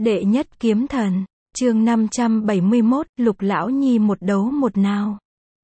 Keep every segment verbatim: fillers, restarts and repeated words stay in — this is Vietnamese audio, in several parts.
Đệ nhất kiếm thần, chương năm trăm bảy mươi mốt, Lục Lão Nhi một đấu một nào.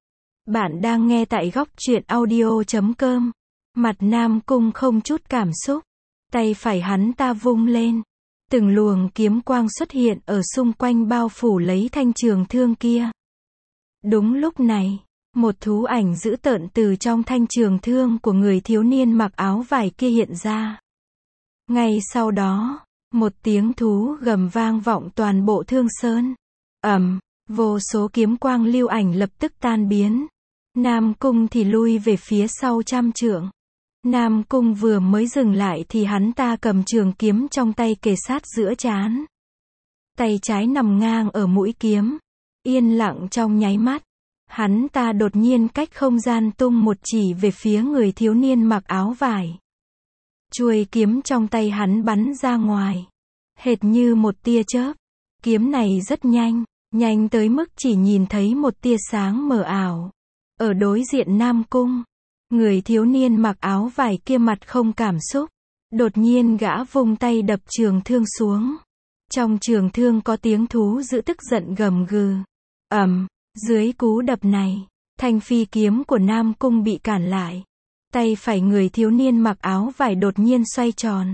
Bạn đang nghe tại góc truyện audio chấm com. Mặt Nam Cung không chút cảm xúc. Tay phải hắn ta vung lên. Từng luồng kiếm quang xuất hiện ở xung quanh bao phủ lấy thanh trường thương kia. Đúng lúc này, một thú ảnh dữ tợn từ trong thanh trường thương của người thiếu niên mặc áo vải kia hiện ra. Ngay sau đó, một tiếng thú gầm vang vọng toàn bộ Thương Sơn. Ầm, vô số kiếm quang lưu ảnh lập tức tan biến. Nam Cung thì lui về phía sau trăm trượng. Nam Cung vừa mới dừng lại thì hắn ta cầm trường kiếm trong tay kề sát giữa trán. Tay trái nằm ngang ở mũi kiếm. Yên lặng trong nháy mắt. Hắn ta đột nhiên cách không gian tung một chỉ về phía người thiếu niên mặc áo vải. Chuôi kiếm trong tay hắn bắn ra ngoài. Hệt như một tia chớp. Kiếm này rất nhanh, nhanh tới mức chỉ nhìn thấy một tia sáng mờ ảo. Ở đối diện Nam Cung, người thiếu niên mặc áo vải kia mặt không cảm xúc. Đột nhiên gã vung tay đập trường thương xuống. Trong trường thương có tiếng thú dữ tức giận gầm gừ. Ầm, dưới cú đập này, thanh phi kiếm của Nam Cung bị cản lại. Tay phải người thiếu niên mặc áo vải đột nhiên xoay tròn.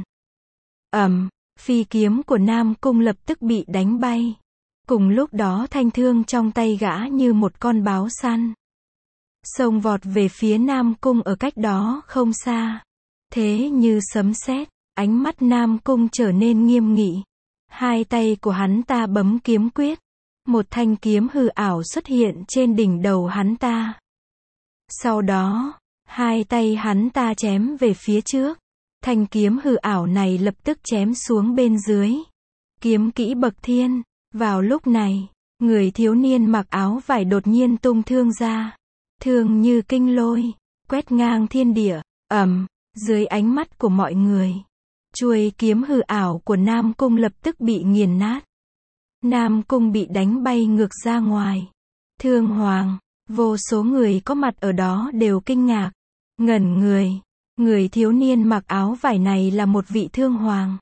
Ầm, phi kiếm của Nam Cung lập tức bị đánh bay. Cùng lúc đó thanh thương trong tay gã như một con báo săn. Xông vọt về phía Nam Cung ở cách đó không xa. Thế như sấm sét, ánh mắt Nam Cung trở nên nghiêm nghị. Hai tay của hắn ta bấm kiếm quyết. Một thanh kiếm hư ảo xuất hiện trên đỉnh đầu hắn ta. Sau đó, hai tay hắn ta chém về phía trước. Thanh kiếm hư ảo này lập tức chém xuống bên dưới. Kiếm kỹ bậc thiên. Vào lúc này, người thiếu niên mặc áo vải đột nhiên tung thương ra. Thương như kinh lôi, quét ngang thiên địa. Ầm, dưới ánh mắt của mọi người, chuôi kiếm hư ảo của Nam Cung lập tức bị nghiền nát. Nam Cung bị đánh bay ngược ra ngoài. Thương Hoàng, vô số người có mặt ở đó đều kinh ngạc, ngẩn người. Người thiếu niên mặc áo vải này là một vị thương hoàng.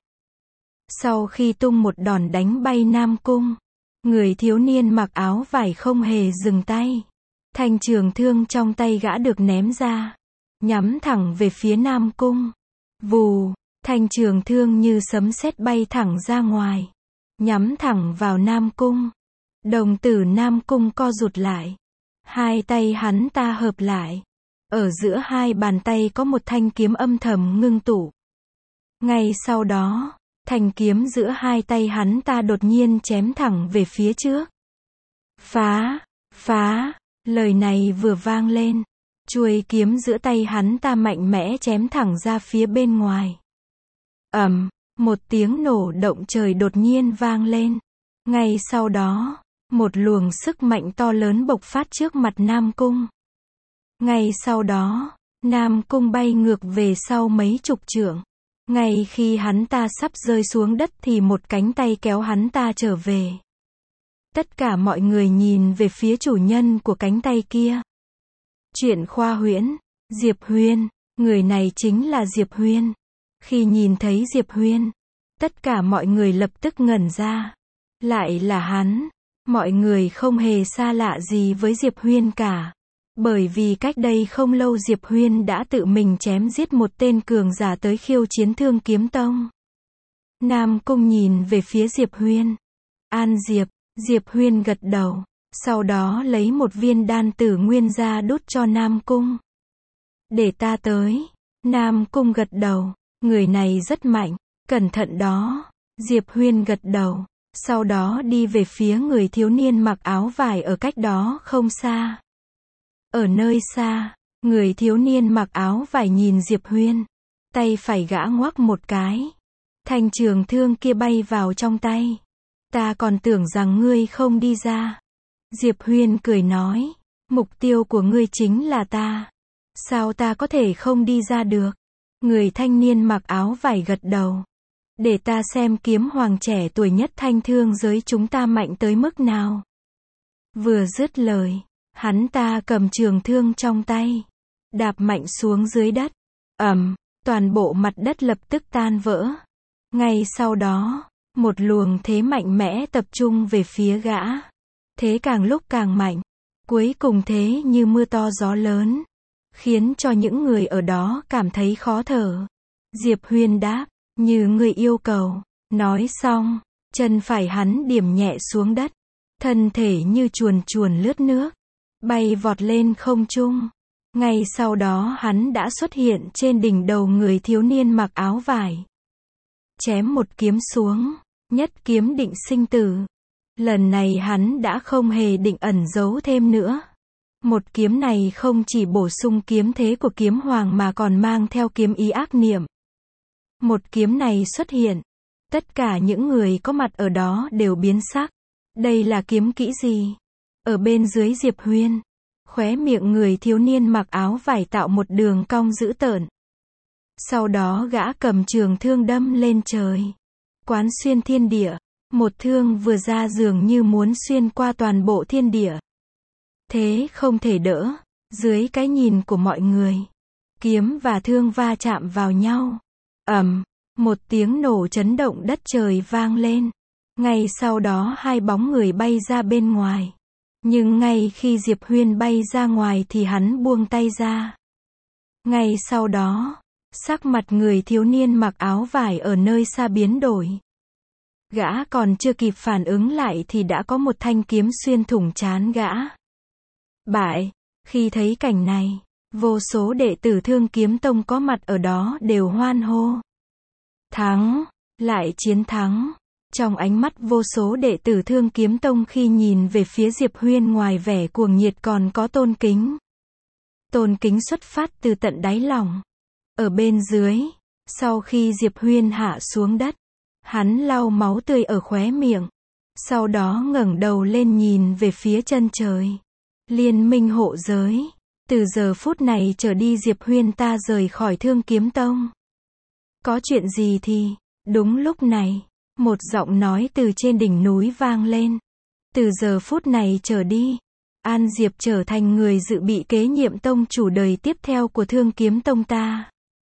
Sau khi tung một đòn đánh bay Nam Cung, người thiếu niên mặc áo vải không hề dừng tay. Thanh trường thương trong tay gã được ném ra, nhắm thẳng về phía Nam Cung. Vù, thanh trường thương như sấm sét bay thẳng ra ngoài, nhắm thẳng vào Nam Cung. Đồng tử Nam Cung co rụt lại. Hai tay hắn ta hợp lại. Ở giữa hai bàn tay có một thanh kiếm âm thầm ngưng tụ. Ngay sau đó, thanh kiếm giữa hai tay hắn ta đột nhiên chém thẳng về phía trước. Phá, phá, lời này vừa vang lên. Chuôi kiếm giữa tay hắn ta mạnh mẽ chém thẳng ra phía bên ngoài. Ầm, một tiếng nổ động trời đột nhiên vang lên. Ngay sau đó, một luồng sức mạnh to lớn bộc phát trước mặt Nam Cung. Ngay sau đó, Nam Cung bay ngược về sau mấy chục trượng. Ngay khi hắn ta sắp rơi xuống đất thì một cánh tay kéo hắn ta trở về. Tất cả mọi người nhìn về phía chủ nhân của cánh tay kia. Truyện khoa huyễn, Diệp Huyên, người này chính là Diệp Huyên. Khi nhìn thấy Diệp Huyên, tất cả mọi người lập tức ngẩn ra. Lại là hắn, mọi người không hề xa lạ gì với Diệp Huyên cả. Bởi vì cách đây không lâu Diệp Huyên đã tự mình chém giết một tên cường giả tới khiêu chiến Thương Kiếm Tông. Nam Cung nhìn về phía Diệp Huyên. An Diệp, Diệp Huyên gật đầu. Sau đó lấy một viên đan tử nguyên ra đút cho Nam Cung. Để ta tới. Nam Cung gật đầu. Người này rất mạnh. Cẩn thận đó. Diệp Huyên gật đầu. Sau đó đi về phía người thiếu niên mặc áo vải ở cách đó không xa. Ở nơi xa, người thiếu niên mặc áo vải nhìn Diệp Huyên. Tay phải gã ngoắc một cái. Thanh trường thương kia bay vào trong tay. Ta còn tưởng rằng ngươi không đi ra. Diệp Huyên cười nói. Mục tiêu của ngươi chính là ta. Sao ta có thể không đi ra được? Người thanh niên mặc áo vải gật đầu. Để ta xem kiếm hoàng trẻ tuổi nhất thanh thương giới chúng ta mạnh tới mức nào. Vừa dứt lời, hắn ta cầm trường thương trong tay, đạp mạnh xuống dưới đất. Ầm, toàn bộ mặt đất lập tức tan vỡ. Ngay sau đó, Một luồng thế mạnh mẽ tập trung về phía gã. Thế càng lúc càng mạnh. Cuối cùng thế như mưa to gió lớn. Khiến cho những người ở đó cảm thấy khó thở. Diệp Huyên đáp, như người yêu cầu. Nói xong, chân phải hắn điểm nhẹ xuống đất. Thân thể như chuồn chuồn lướt nước. Bay vọt lên không trung. Ngay sau đó hắn đã xuất hiện trên đỉnh đầu người thiếu niên mặc áo vải. Chém một kiếm xuống. Nhất kiếm định sinh tử. Lần này hắn đã không hề định ẩn giấu thêm nữa. Một kiếm này không chỉ bổ sung kiếm thế của kiếm hoàng mà còn mang theo kiếm ý ác niệm. Một kiếm này xuất hiện. Tất cả những người có mặt ở đó đều biến sắc. Đây là kiếm kỹ gì? Ở bên dưới Diệp Huyên, khóe miệng người thiếu niên mặc áo vải tạo một đường cong dữ tợn. Sau đó gã cầm trường thương đâm lên trời. Quán xuyên thiên địa. Một thương vừa ra dường như muốn xuyên qua toàn bộ thiên địa. Thế không thể đỡ. Dưới cái nhìn của mọi người, kiếm và thương va chạm vào nhau. Ầm, một tiếng nổ chấn động đất trời vang lên. Ngay sau đó hai bóng người bay ra bên ngoài. Nhưng ngay khi Diệp Huyên bay ra ngoài thì hắn buông tay ra. Ngay sau đó, sắc mặt người thiếu niên mặc áo vải ở nơi xa biến đổi. Gã còn chưa kịp phản ứng lại thì đã có một thanh kiếm xuyên thủng trán gã. Bại, khi thấy cảnh này, vô số đệ tử Thương Kiếm Tông có mặt ở đó đều hoan hô. Thắng, lại chiến thắng. Trong ánh mắt vô số đệ tử Thương Kiếm Tông khi nhìn về phía Diệp Huyên ngoài vẻ cuồng nhiệt còn có tôn kính. Tôn kính xuất phát từ tận đáy lòng. Ở bên dưới, sau khi Diệp Huyên hạ xuống đất, hắn lau máu tươi ở khóe miệng. Sau đó ngẩng đầu lên nhìn về phía chân trời. Liên minh hộ giới. Từ giờ phút này trở đi Diệp Huyên ta rời khỏi Thương Kiếm Tông. Có chuyện gì thì, đúng lúc này, một giọng nói từ trên đỉnh núi vang lên. Từ giờ phút này trở đi, An Diệp trở thành người dự bị kế nhiệm tông chủ đời tiếp theo của Thương Kiếm Tông ta.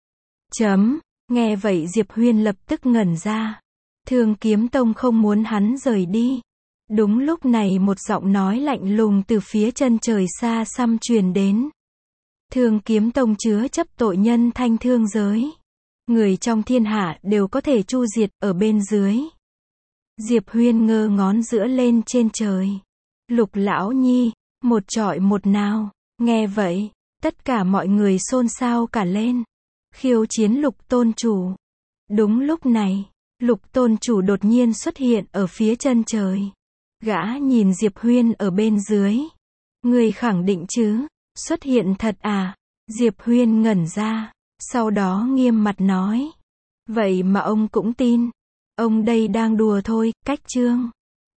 Chấm, nghe vậy Diệp Huyên lập tức ngẩn ra. Thương Kiếm Tông không muốn hắn rời đi. Đúng lúc này một giọng nói lạnh lùng từ phía chân trời xa xăm truyền đến. Thương Kiếm Tông chứa chấp tội nhân thanh thương giới. Người trong thiên hạ đều có thể chu diệt ở bên dưới. Diệp Huyên ngơ ngón giữa lên trên trời. Lục lão nhi, một trọi một nào. Nghe vậy, tất cả mọi người xôn xao cả lên. Khiêu chiến Lục tôn chủ. Đúng lúc này, Lục tôn chủ đột nhiên xuất hiện ở phía chân trời. Gã nhìn Diệp Huyên ở bên dưới. Người khẳng định chứ? Xuất hiện thật à? Diệp Huyên ngẩn ra. Sau đó nghiêm mặt nói. Vậy mà ông cũng tin. Ông đây đang đùa thôi, cách chương.